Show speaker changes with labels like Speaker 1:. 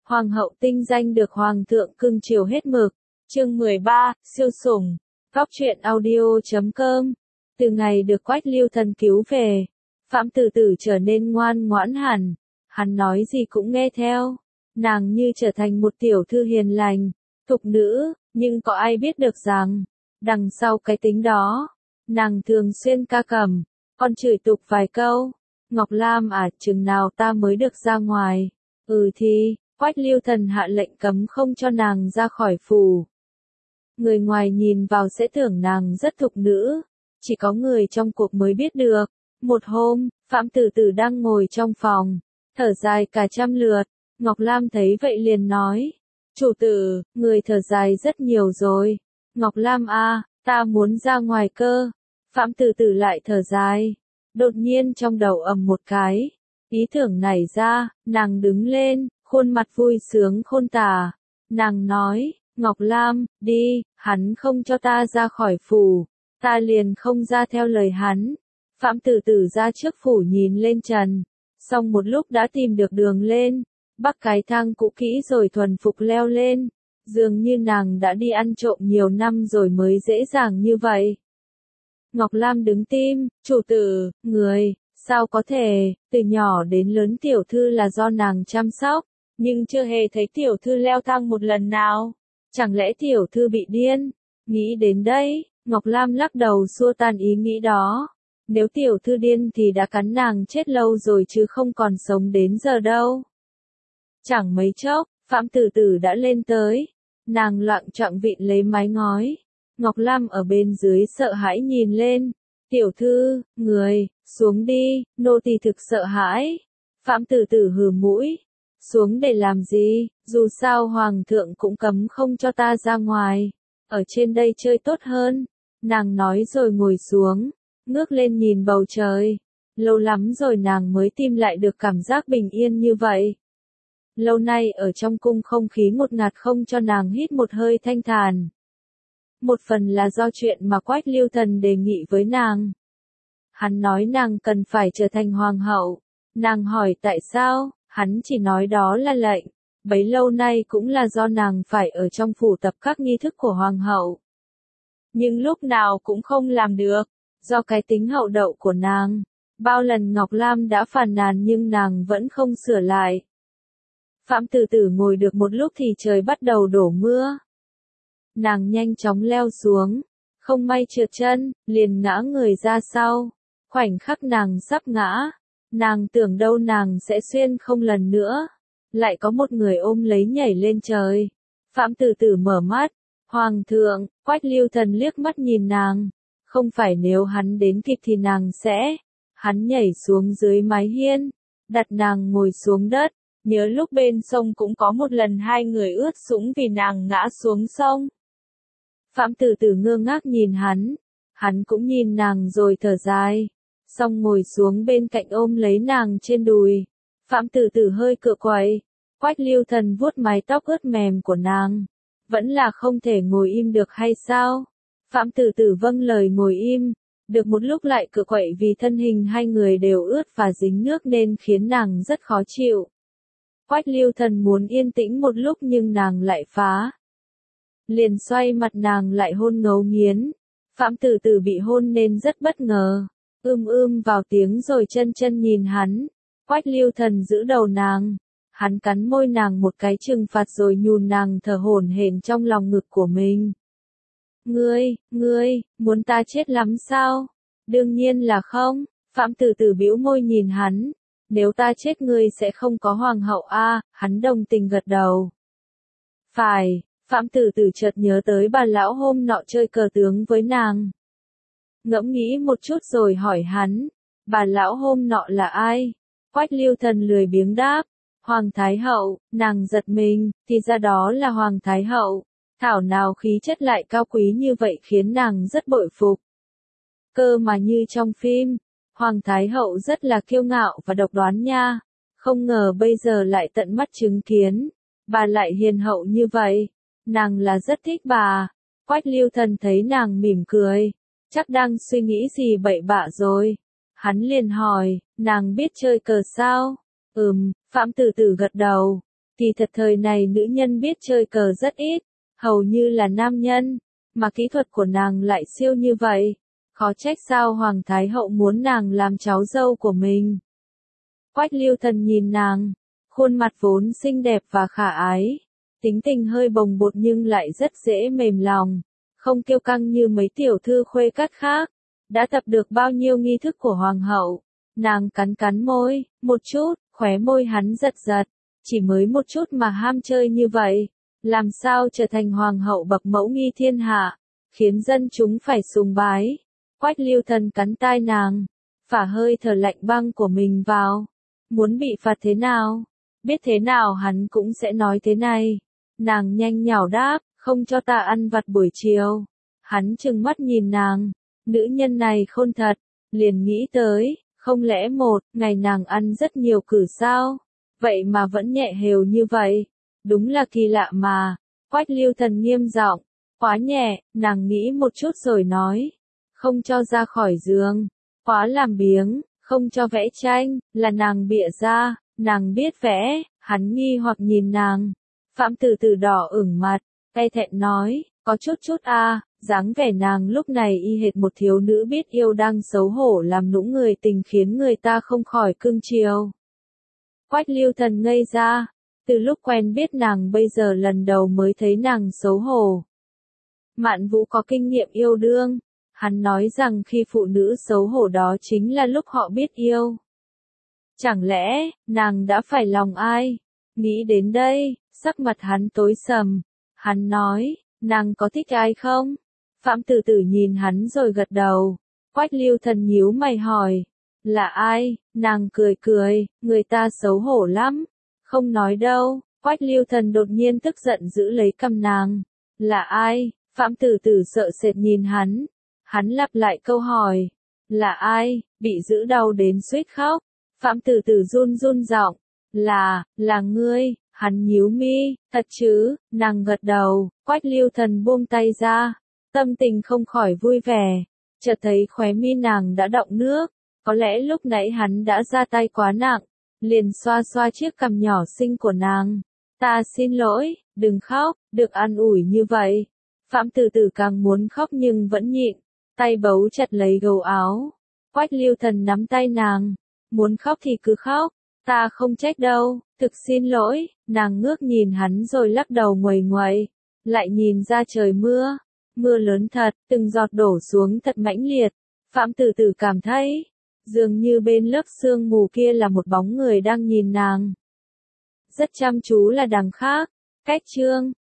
Speaker 1: Hoàng hậu tinh danh được hoàng thượng cưng chiều hết mực. Chương 13, siêu sủng. Góc truyện audio.com. Từ ngày được Quách Lưu Thần cứu về, Phạm Tử Tử trở nên ngoan ngoãn hẳn, hắn nói gì cũng nghe theo. Nàng như trở thành một tiểu thư hiền lành, thục nữ, nhưng có ai biết được rằng, đằng sau cái tính đó, nàng thường xuyên ca cẩm, còn chửi tục vài câu. Ngọc Lam à, chừng nào ta mới được ra ngoài? Thì, Quách Lưu Thần hạ lệnh cấm không cho nàng ra khỏi phủ. Người ngoài nhìn vào sẽ tưởng nàng rất thục nữ, chỉ có người trong cuộc mới biết được. Một hôm, Phạm Tử Tử đang ngồi trong phòng, thở dài cả trăm lượt. Ngọc Lam thấy vậy liền nói, chủ tử, người thở dài rất nhiều rồi. Ngọc Lam à, ta muốn ra ngoài cơ. Phạm Tử Tử lại thở dài. Đột nhiên trong đầu ầm một cái, ý tưởng nảy ra, nàng đứng lên, khuôn mặt vui sướng khôn tả. Nàng nói, Ngọc Lam, đi, hắn không cho ta ra khỏi phủ, ta liền không ra theo lời hắn. Phạm Tử Tử ra trước phủ nhìn lên trần, xong một lúc đã tìm được đường lên, bắc cái thang cũ kỹ rồi thuần phục leo lên, dường như nàng đã đi ăn trộm nhiều năm rồi mới dễ dàng như vậy. Ngọc Lam đứng tim, chủ tử, người, sao có thể, từ nhỏ đến lớn tiểu thư là do nàng chăm sóc, nhưng chưa hề thấy tiểu thư leo thang một lần nào. Chẳng lẽ tiểu thư bị điên? Nghĩ đến đây, Ngọc Lam lắc đầu xua tan ý nghĩ đó. Nếu tiểu thư điên thì đã cắn nàng chết lâu rồi chứ không còn sống đến giờ đâu. Chẳng mấy chốc, Phạm Tử Tử đã lên tới. Nàng loạng choạng vịn lấy mái ngói. Ngọc Lam ở bên dưới sợ hãi nhìn lên. Tiểu thư, người, xuống đi, nô tỳ thực sợ hãi. Phạm Tử Tử hừ mũi. Xuống để làm gì, dù sao hoàng thượng cũng cấm không cho ta ra ngoài. Ở trên đây chơi tốt hơn. Nàng nói rồi ngồi xuống, ngước lên nhìn bầu trời. Lâu lắm rồi nàng mới tìm lại được cảm giác bình yên như vậy. Lâu nay ở trong cung không khí ngột ngạt không cho nàng hít một hơi thanh thản. Một phần là do chuyện mà Quách Lưu Thần đề nghị với nàng. Hắn nói nàng cần phải trở thành hoàng hậu. Nàng hỏi tại sao, hắn chỉ nói đó là lệnh. Bấy lâu nay cũng là do nàng phải ở trong phủ tập các nghi thức của hoàng hậu. Nhưng lúc nào cũng không làm được, do cái tính hậu đậu của nàng. Bao lần Ngọc Lam đã phàn nàn nhưng nàng vẫn không sửa lại. Phạm Tử Tử ngồi được một lúc thì trời bắt đầu đổ mưa. Nàng nhanh chóng leo xuống, không may trượt chân, liền ngã người ra sau. Khoảnh khắc nàng sắp ngã, nàng tưởng đâu nàng sẽ xuyên không lần nữa. Lại có một người ôm lấy nhảy lên trời. Phạm Tử Tử mở mắt. Hoàng thượng, Quách Lưu Thần liếc mắt nhìn nàng. Không phải nếu hắn đến kịp thì nàng sẽ. Hắn nhảy xuống dưới mái hiên, đặt nàng ngồi xuống đất. Nhớ lúc bên sông cũng có một lần hai người ướt sũng vì nàng ngã xuống sông. Phạm Tử Tử ngơ ngác nhìn hắn cũng nhìn nàng rồi thở dài. Xong ngồi xuống bên cạnh ôm lấy nàng trên đùi. Phạm Tử Tử hơi cựa quậy. Quách Lưu Thần vuốt mái tóc ướt mềm của nàng. Vẫn là không thể ngồi im được hay sao? Phạm Tử Tử vâng lời ngồi im. Được một lúc lại cựa quậy vì thân hình hai người đều ướt và dính nước nên khiến nàng rất khó chịu. Quách Lưu Thần muốn yên tĩnh một lúc nhưng nàng lại phá. Liền xoay mặt nàng lại hôn ngấu nghiến. Phạm Tử Tử bị hôn nên rất bất ngờ. Vào tiếng rồi chân chân nhìn hắn. Quách Lưu Thần giữ đầu nàng. Hắn cắn môi nàng một cái trừng phạt rồi nhùn nàng thở hổn hển trong lòng ngực của mình. Ngươi, muốn ta chết lắm sao? Đương nhiên là không. Phạm Tử Tử bĩu môi nhìn hắn. Nếu ta chết ngươi sẽ không có hoàng hậu a. Hắn đồng tình gật đầu. Phải, Phạm Tử Tử chợt nhớ tới bà lão hôm nọ chơi cờ tướng với nàng. Ngẫm nghĩ một chút rồi hỏi hắn. Bà lão hôm nọ là ai? Quách Lưu Thần lười biếng đáp. Hoàng Thái Hậu. Nàng giật mình, thì ra đó là Hoàng Thái Hậu. Thảo nào khí chất lại cao quý như vậy khiến nàng rất bội phục. Cơ mà như trong phim, Hoàng Thái Hậu rất là kiêu ngạo và độc đoán nha. Không ngờ bây giờ lại tận mắt chứng kiến. Bà lại hiền hậu như vậy. Nàng là rất thích bà. Quách Lưu Thần thấy nàng mỉm cười. Chắc đang suy nghĩ gì bậy bạ rồi. Hắn liền hỏi, nàng biết chơi cờ sao? Phạm Tử Tử gật đầu. Kỳ thật thời này nữ nhân biết chơi cờ rất ít, hầu như là nam nhân, mà kỹ thuật của nàng lại siêu như vậy. Khó trách sao Hoàng Thái Hậu muốn nàng làm cháu dâu của mình. Quách Lưu Thần nhìn nàng, khuôn mặt vốn xinh đẹp và khả ái, tính tình hơi bồng bột nhưng lại rất dễ mềm lòng, không kiêu căng như mấy tiểu thư khuê các khác. Đã tập được bao nhiêu nghi thức của Hoàng hậu, nàng cắn cắn môi, một chút, khóe môi hắn giật giật, chỉ mới một chút mà ham chơi như vậy, làm sao trở thành Hoàng hậu bậc mẫu nghi thiên hạ, khiến dân chúng phải sùng bái. Quách Lưu Thần cắn tai nàng, phả hơi thở lạnh băng của mình vào. Muốn bị phạt thế nào? Biết thế nào hắn cũng sẽ nói thế này. Nàng nhanh nhảu đáp, không cho ta ăn vặt buổi chiều. Hắn trừng mắt nhìn nàng, nữ nhân này khôn thật, liền nghĩ tới, không lẽ một ngày nàng ăn rất nhiều cử sao? Vậy mà vẫn nhẹ hều như vậy. Đúng là kỳ lạ mà. Quách Lưu Thần nghiêm giọng, quá nhẹ, nàng nghĩ một chút rồi nói. Không cho ra khỏi giường, quá làm biếng, không cho vẽ tranh, là nàng bịa ra, nàng biết vẽ, hắn nghi hoặc nhìn nàng. Phạm Từ Từ đỏ ửng mặt, cay thẹn nói, có chút dáng vẻ nàng lúc này y hệt một thiếu nữ biết yêu đang xấu hổ làm nũng người tình khiến người ta không khỏi cưng chiều. Quách Lưu Thần ngây ra, từ lúc quen biết nàng bây giờ lần đầu mới thấy nàng xấu hổ. Mạn Vũ có kinh nghiệm yêu đương. Hắn nói rằng khi phụ nữ xấu hổ đó chính là lúc họ biết yêu. Chẳng lẽ, nàng đã phải lòng ai? Nghĩ đến đây, sắc mặt hắn tối sầm. Hắn nói, nàng có thích ai không? Phạm Từ Từ nhìn hắn rồi gật đầu. Quách Lưu Thần nhíu mày hỏi, là ai? Nàng cười cười, người ta xấu hổ lắm. Không nói đâu. Quách Lưu Thần đột nhiên tức giận giữ lấy cằm nàng. Là ai? Phạm Từ Từ sợ sệt nhìn hắn. Hắn lặp lại câu hỏi, là ai, bị giữ đau đến suýt khóc. Phạm Từ Từ run run giọng, là ngươi. Hắn nhíu mi, thật chứ? Nàng gật đầu. Quách Lưu Thần buông tay ra, tâm tình không khỏi vui vẻ, chợt thấy khóe mi nàng đã đọng nước, có lẽ lúc nãy hắn đã ra tay quá nặng, liền xoa xoa chiếc cằm nhỏ xinh của nàng. Ta xin lỗi, đừng khóc, được an ủi như vậy. Phạm Từ Từ càng muốn khóc nhưng vẫn nhịn. Tay bấu chặt lấy gấu áo. Quách Lưu Thần nắm tay nàng. Muốn khóc thì cứ khóc. Ta không trách đâu, thực xin lỗi. Nàng ngước nhìn hắn rồi lắc đầu nguầy nguậy. Lại nhìn ra trời mưa. Mưa lớn thật, từng giọt đổ xuống thật mãnh liệt. Phạm Từ Từ cảm thấy, dường như bên lớp sương mù kia là một bóng người đang nhìn nàng. Rất chăm chú là đằng khác. Cách chương